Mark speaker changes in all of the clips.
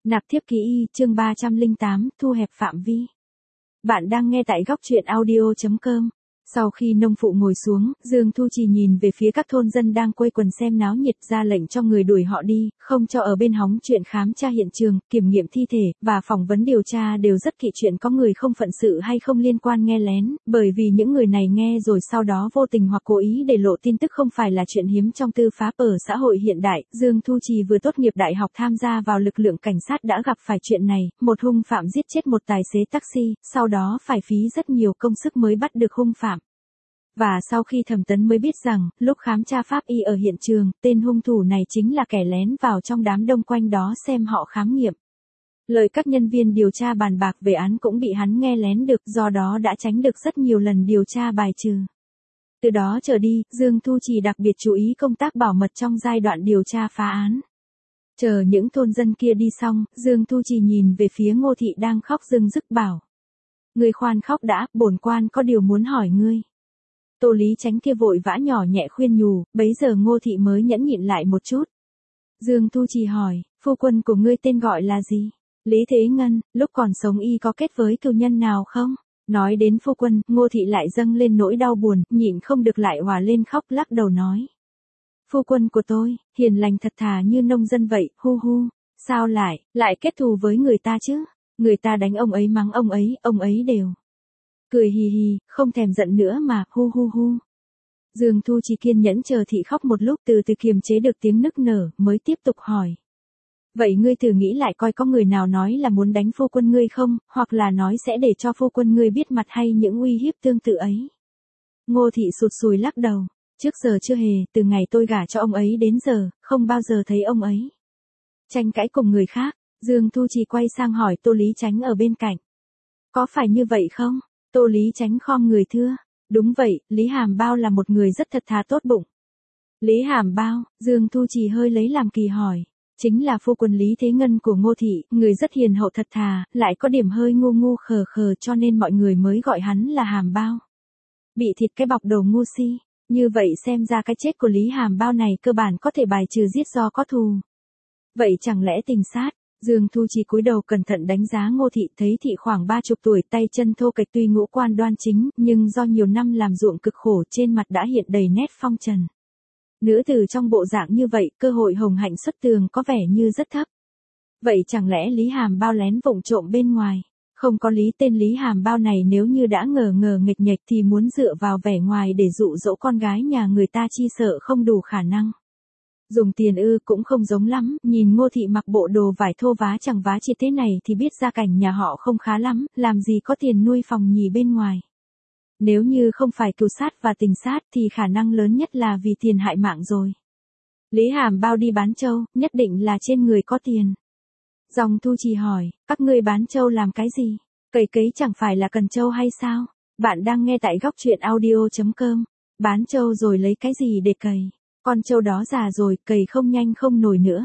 Speaker 1: Nạp thiếp ký y, chương 308, thu hẹp phạm vi. Bạn đang nghe tại góc truyện audio.com. Sau khi nông phụ ngồi xuống, Dương Thu Trì nhìn về phía các thôn dân đang quây quần xem náo nhiệt, ra lệnh cho người đuổi họ đi, không cho ở bên hóng chuyện khám tra hiện trường, kiểm nghiệm thi thể, và phỏng vấn điều tra đều rất kỵ chuyện có người không phận sự hay không liên quan nghe lén, bởi vì những người này nghe rồi sau đó vô tình hoặc cố ý để lộ tin tức không phải là chuyện hiếm trong tư pháp ở xã hội hiện đại. Dương Thu Trì vừa tốt nghiệp đại học tham gia vào lực lượng cảnh sát đã gặp phải chuyện này, một hung phạm giết chết một tài xế taxi, sau đó phải phí rất nhiều công sức mới bắt được hung phạm. Và sau khi thẩm vấn mới biết rằng, lúc khám tra pháp y ở hiện trường, tên hung thủ này chính là kẻ lén vào trong đám đông quanh đó xem họ khám nghiệm. Lời các nhân viên điều tra bàn bạc về án cũng bị hắn nghe lén được, do đó đã tránh được rất nhiều lần điều tra bài trừ. Từ đó trở đi, Dương Thu Trì đặc biệt chú ý công tác bảo mật trong giai đoạn điều tra phá án. Chờ những thôn dân kia đi xong, Dương Thu Trì nhìn về phía Ngô Thị đang khóc rưng rức bảo. Ngươi khoan khóc đã, bổn quan có điều muốn hỏi ngươi. Tô Lý Chánh kia vội vã nhỏ nhẹ khuyên nhủ, bấy giờ Ngô Thị mới nhẫn nhịn lại một chút. Dương Thu Trì hỏi, phu quân của ngươi tên gọi là gì? Lý Thế Ngân, lúc còn sống y có kết với cừu nhân nào không? Nói đến phu quân, Ngô Thị lại dâng lên nỗi đau buồn, nhịn không được lại òa lên khóc lắc đầu nói. Phu quân của tôi, hiền lành thật thà như nông dân vậy, hu hu. Sao lại kết thù với người ta chứ? Người ta đánh ông ấy mắng ông ấy đều. Cười hì hì, không thèm giận nữa mà, hu hu hu. Dương Thu Trì kiên nhẫn chờ Thị khóc một lúc từ từ kiềm chế được tiếng nức nở, mới tiếp tục hỏi. Vậy ngươi thử nghĩ lại coi có người nào nói là muốn đánh phu quân ngươi không, hoặc là nói sẽ để cho phu quân ngươi biết mặt hay những uy hiếp tương tự ấy. Ngô Thị sụt sùi lắc đầu, trước giờ chưa hề, từ ngày tôi gả cho ông ấy đến giờ, không bao giờ thấy ông ấy tranh cãi cùng người khác. Dương Thu Trì quay sang hỏi Tô Lý Chánh ở bên cạnh. Có phải như vậy không? Tô Lý Chánh khom người thưa. Đúng vậy, Lý Hàm Bao là một người rất thật thà tốt bụng. Lý Hàm Bao, Dương Thu Trì hơi lấy làm kỳ hỏi. Chính là phu quân Lý Thế Ngân của Ngô Thị, người rất hiền hậu thật thà, lại có điểm hơi ngu ngu khờ khờ cho nên mọi người mới gọi hắn là Hàm Bao. Bị thịt cái bọc đầu ngu si. Như vậy xem ra cái chết của Lý Hàm Bao này cơ bản có thể bài trừ giết do có thù. Vậy chẳng lẽ tình sát? Dương Thu Trì cúi đầu cẩn thận đánh giá Ngô Thị, thấy Thị khoảng 30 tuổi, tay chân thô kệch, tuy ngũ quan đoan chính, nhưng do nhiều năm làm ruộng cực khổ trên mặt đã hiện đầy nét phong trần. Nữ tử trong bộ dạng như vậy, cơ hội hồng hạnh xuất tường có vẻ như rất thấp. Vậy chẳng lẽ Lý Hàm Bao lén vụng trộm bên ngoài? Không có lý, tên Lý Hàm Bao này nếu như đã ngờ nghịch nhệch thì muốn dựa vào vẻ ngoài để dụ dỗ con gái nhà người ta chi sợ không đủ khả năng. Dùng tiền cũng không giống lắm, nhìn Ngô Thị mặc bộ đồ vải thô vá chẳng vá chi thế này thì biết gia cảnh nhà họ không khá lắm, làm gì có tiền nuôi phòng nhì bên ngoài. Nếu như không phải cừu sát và tình sát thì khả năng lớn nhất là vì tiền hại mạng rồi. Lý Hàm Bao đi bán trâu, nhất định là trên người có tiền. Dòng Thu Trì hỏi, các ngươi bán trâu làm cái gì? Cấy chẳng phải là cần trâu hay sao? Bạn đang nghe tại góc truyện audio.com. Bán trâu rồi lấy cái gì để cày? Con trâu đó già rồi, cày không nhanh không nổi nữa.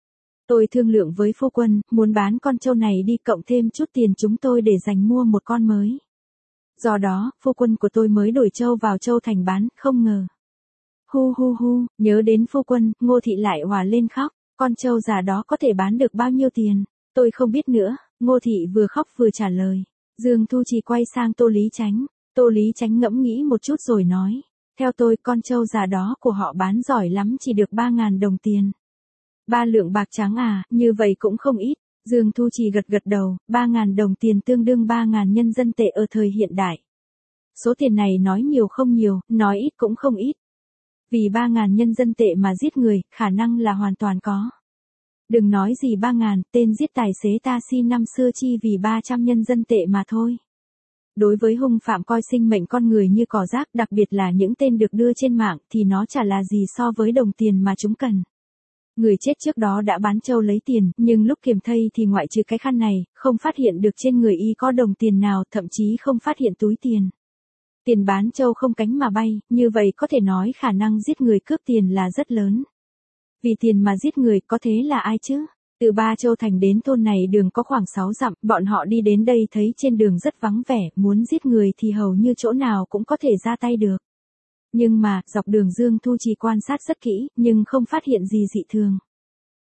Speaker 1: Tôi thương lượng với phu quân, muốn bán con trâu này đi cộng thêm chút tiền chúng tôi để dành mua một con mới. Do đó, phu quân của tôi mới đổi trâu vào Châu Thành bán, không ngờ. Hu hu hu, nhớ đến phu quân, Ngô Thị lại òa lên khóc, con trâu già đó có thể bán được bao nhiêu tiền? Tôi không biết nữa, Ngô Thị vừa khóc vừa trả lời. Dương Thu Trì quay sang Tô Lý Chánh. Tô Lý Chánh ngẫm nghĩ một chút rồi nói. Theo tôi, con trâu già đó của họ bán giỏi lắm chỉ được 3.000 đồng tiền. 3 lượng bạc trắng à, như vậy cũng không ít. Dương Thu Trì gật đầu, 3.000 đồng tiền tương đương 3.000 nhân dân tệ ở thời hiện đại. Số tiền này nói nhiều không nhiều, nói ít cũng không ít. Vì 3.000 nhân dân tệ mà giết người, khả năng là hoàn toàn có. Đừng nói gì 3.000, tên giết tài xế taxi năm xưa chi vì 300 nhân dân tệ mà thôi. Đối với hung phạm coi sinh mệnh con người như cỏ rác, đặc biệt là những tên được đưa trên mạng thì nó chả là gì so với đồng tiền mà chúng cần. Người chết trước đó đã bán trâu lấy tiền, nhưng lúc kiểm thây thì ngoại trừ cái khăn này, không phát hiện được trên người y có đồng tiền nào, thậm chí không phát hiện túi tiền. Tiền bán trâu không cánh mà bay, như vậy có thể nói khả năng giết người cướp tiền là rất lớn. Vì tiền mà giết người, có thế là ai chứ? Từ Ba Châu Thành đến thôn này đường có khoảng 6 dặm, bọn họ đi đến đây thấy trên đường rất vắng vẻ, muốn giết người thì hầu như chỗ nào cũng có thể ra tay được. Nhưng mà, dọc đường Dương Thu Trì quan sát rất kỹ, nhưng không phát hiện gì dị thường.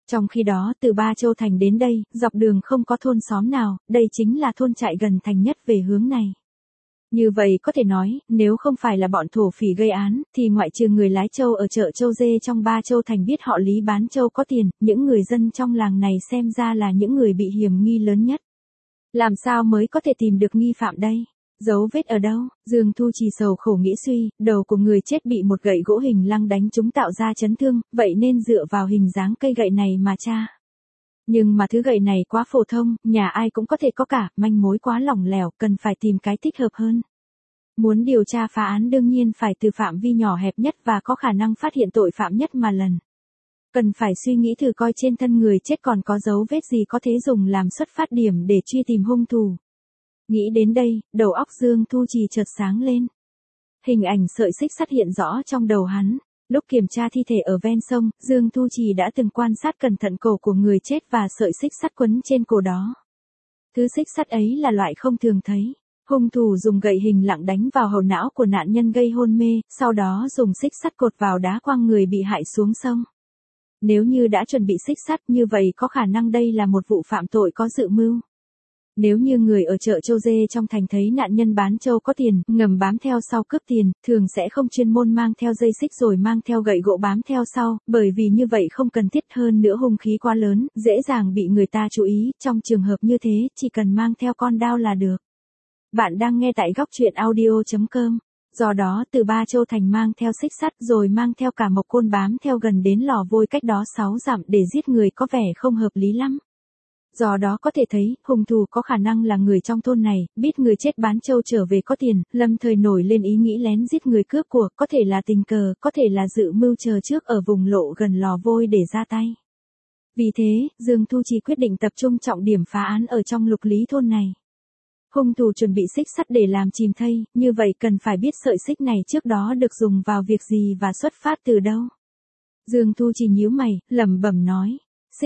Speaker 1: Trong khi đó từ Ba Châu Thành đến đây, dọc đường không có thôn xóm nào, đây chính là thôn chạy gần thành nhất về hướng này. Như vậy có thể nói, nếu không phải là bọn thổ phỉ gây án, thì ngoại trừ người lái trâu ở chợ Châu Dê trong Ba Châu Thành biết họ Lý bán trâu có tiền, những người dân trong làng này xem ra là những người bị hiểm nghi lớn nhất. Làm sao mới có thể tìm được nghi phạm đây? Dấu vết ở đâu? Dương Thu Trì sầu khổ nghĩ suy, đầu của người chết bị một gậy gỗ hình lăng đánh trúng tạo ra chấn thương, vậy nên dựa vào hình dáng cây gậy này mà tra. Nhưng mà thứ gậy này quá phổ thông, nhà ai cũng có thể có cả, manh mối quá lỏng lẻo, cần phải tìm cái thích hợp hơn. Muốn điều tra phá án đương nhiên phải từ phạm vi nhỏ hẹp nhất và có khả năng phát hiện tội phạm nhất mà lần. Cần phải suy nghĩ thử coi trên thân người chết còn có dấu vết gì có thể dùng làm xuất phát điểm để truy tìm hung thủ. Nghĩ đến đây, đầu óc Dương Thu Trì chợt sáng lên. Hình ảnh sợi xích sắt hiện rõ trong đầu hắn. Lúc kiểm tra thi thể ở ven sông, Dương Thu Trì đã từng quan sát cẩn thận cổ của người chết và sợi xích sắt quấn trên cổ đó. Thứ xích sắt ấy là loại không thường thấy. Hung thủ dùng gậy hình lặng đánh vào hầu não của nạn nhân gây hôn mê, sau đó dùng xích sắt cột vào đá quăng người bị hại xuống sông. Nếu như đã chuẩn bị xích sắt như vậy có khả năng đây là một vụ phạm tội có dự mưu. Nếu như người ở chợ Châu Dê trong thành thấy nạn nhân bán trâu có tiền, ngầm bám theo sau cướp tiền, thường sẽ không chuyên môn mang theo dây xích rồi mang theo gậy gỗ bám theo sau, bởi vì như vậy không cần thiết, hơn nữa hung khí quá lớn, dễ dàng bị người ta chú ý, trong trường hợp như thế, chỉ cần mang theo con dao là được. Bạn đang nghe tại góc truyện audio.com. Do đó từ Ba Châu Thành mang theo xích sắt rồi mang theo cả một côn bám theo gần đến lò vôi cách đó 6 dặm để giết người có vẻ không hợp lý lắm. Do đó có thể thấy, hung thủ có khả năng là người trong thôn này, biết người chết bán trâu trở về có tiền, lâm thời nổi lên ý nghĩ lén giết người cướp của, có thể là tình cờ, có thể là dự mưu chờ trước ở vùng lộ gần lò vôi để ra tay. Vì thế, Dương Thu Trì quyết định tập trung trọng điểm phá án ở trong Lục Lý thôn này. Hung thủ chuẩn bị xích sắt để làm chìm thây, như vậy cần phải biết sợi xích này trước đó được dùng vào việc gì và xuất phát từ đâu. Dương Thu Trì nhíu mày, lẩm bẩm nói.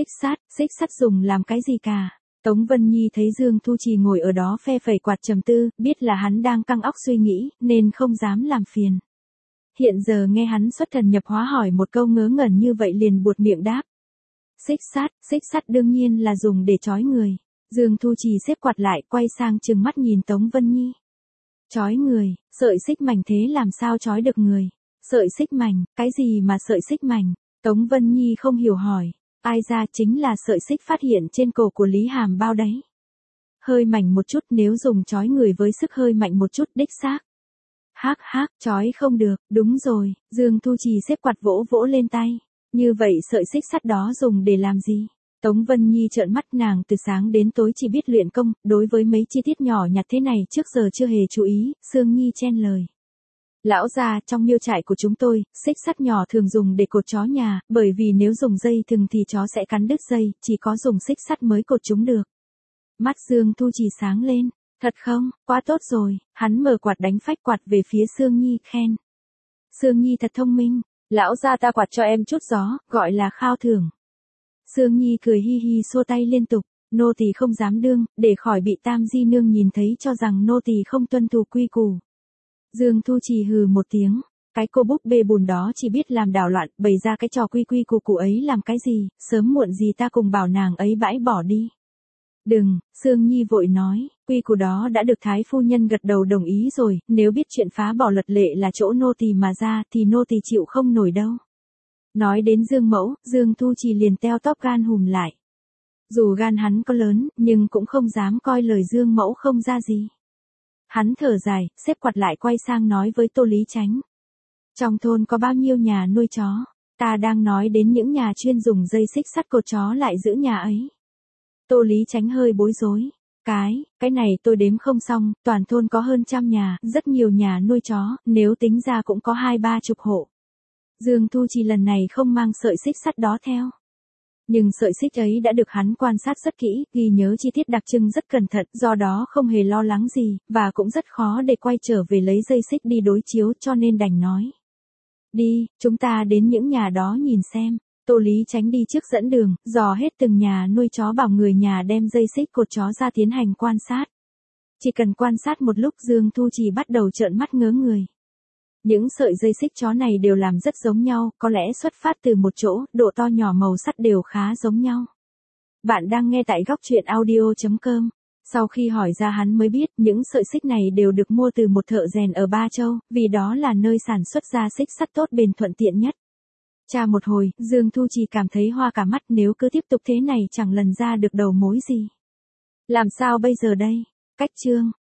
Speaker 1: Xích sắt dùng làm cái gì cả. Tống Vân Nhi thấy Dương Thu Trì ngồi ở đó phe phẩy quạt trầm tư, biết là hắn đang căng óc suy nghĩ, nên không dám làm phiền. Hiện giờ nghe hắn xuất thần nhập hóa hỏi một câu ngớ ngẩn như vậy liền buột miệng đáp. Xích sắt đương nhiên là dùng để trói người. Dương Thu Trì xếp quạt lại, quay sang trừng mắt nhìn Tống Vân Nhi. Trói người, sợi xích mảnh thế làm sao trói được người? Sợi xích mảnh, cái gì mà sợi xích mảnh? Tống Vân Nhi không hiểu hỏi. Ai ra chính là sợi xích phát hiện trên cổ của Lý Hàm Bao đấy. Hơi mảnh một chút, nếu dùng trói người với sức hơi mạnh một chút đích xác. Hắc, trói không được, đúng rồi, Dương Thu Trì xếp quạt vỗ vỗ lên tay. Như vậy sợi xích sắt đó dùng để làm gì? Tống Vân Nhi trợn mắt, nàng từ sáng đến tối chỉ biết luyện công, đối với mấy chi tiết nhỏ nhặt thế này trước giờ chưa hề chú ý, Sương Nhi chen lời. Lão già, trong miêu trại của chúng tôi, xích sắt nhỏ thường dùng để cột chó nhà, bởi vì nếu dùng dây thừng thì chó sẽ cắn đứt dây, chỉ có dùng xích sắt mới cột chúng được. Mắt Dương Thu Trì sáng lên, thật không, quá tốt rồi, hắn mở quạt đánh phách quạt về phía Sương Nhi khen. Sương Nhi thật thông minh, lão già ta quạt cho em chút gió, gọi là khao thưởng. Sương Nhi cười hi hi xua tay liên tục, nô tỳ không dám đương, để khỏi bị Tam Di Nương nhìn thấy cho rằng nô tỳ không tuân thủ quy củ. Dương Thu Trì hừ một tiếng, cái cô búp bê bùn đó chỉ biết làm đảo loạn, bày ra cái trò quy củ ấy làm cái gì, sớm muộn gì ta cùng bảo nàng ấy bãi bỏ đi. Đừng, Sương Nhi vội nói, quy củ đó đã được Thái phu nhân gật đầu đồng ý rồi, nếu biết chuyện phá bỏ luật lệ là chỗ nô tỳ mà ra thì nô tỳ chịu không nổi đâu. Nói đến Dương Mẫu, Dương Thu Trì liền teo tóp gan hùm lại. Dù gan hắn có lớn, nhưng cũng không dám coi lời Dương Mẫu không ra gì. Hắn thở dài, xếp quạt lại quay sang nói với Tô Lý Chánh. Trong thôn có bao nhiêu nhà nuôi chó? Ta đang nói đến những nhà chuyên dùng dây xích sắt cột chó lại giữ nhà ấy. Tô Lý Chánh hơi bối rối. Cái này tôi đếm không xong, toàn thôn có hơn 100 nhà, rất nhiều nhà nuôi chó, nếu tính ra cũng có 20-30 hộ. Dương Thu Trì lần này không mang sợi xích sắt đó theo. Nhưng sợi xích ấy đã được hắn quan sát rất kỹ, ghi nhớ chi tiết đặc trưng rất cẩn thận, do đó không hề lo lắng gì, và cũng rất khó để quay trở về lấy dây xích đi đối chiếu, cho nên đành nói. Đi, chúng ta đến những nhà đó nhìn xem. Tô Lý Chánh đi trước dẫn đường, dò hết từng nhà nuôi chó, bảo người nhà đem dây xích cột chó ra tiến hành quan sát. Chỉ cần quan sát một lúc Dương Thu Trì bắt đầu trợn mắt ngớ người. Những sợi dây xích chó này đều làm rất giống nhau, có lẽ xuất phát từ một chỗ, độ to nhỏ màu sắc đều khá giống nhau. Bạn đang nghe tại góc truyện audio.com. Sau khi hỏi ra hắn mới biết những sợi xích này đều được mua từ một thợ rèn ở Ba Châu, vì đó là nơi sản xuất ra xích sắt tốt bền thuận tiện nhất. Tra một hồi, Dương Thu Trì cảm thấy hoa cả mắt, nếu cứ tiếp tục thế này chẳng lần ra được đầu mối gì. Làm sao bây giờ đây? Cách chương.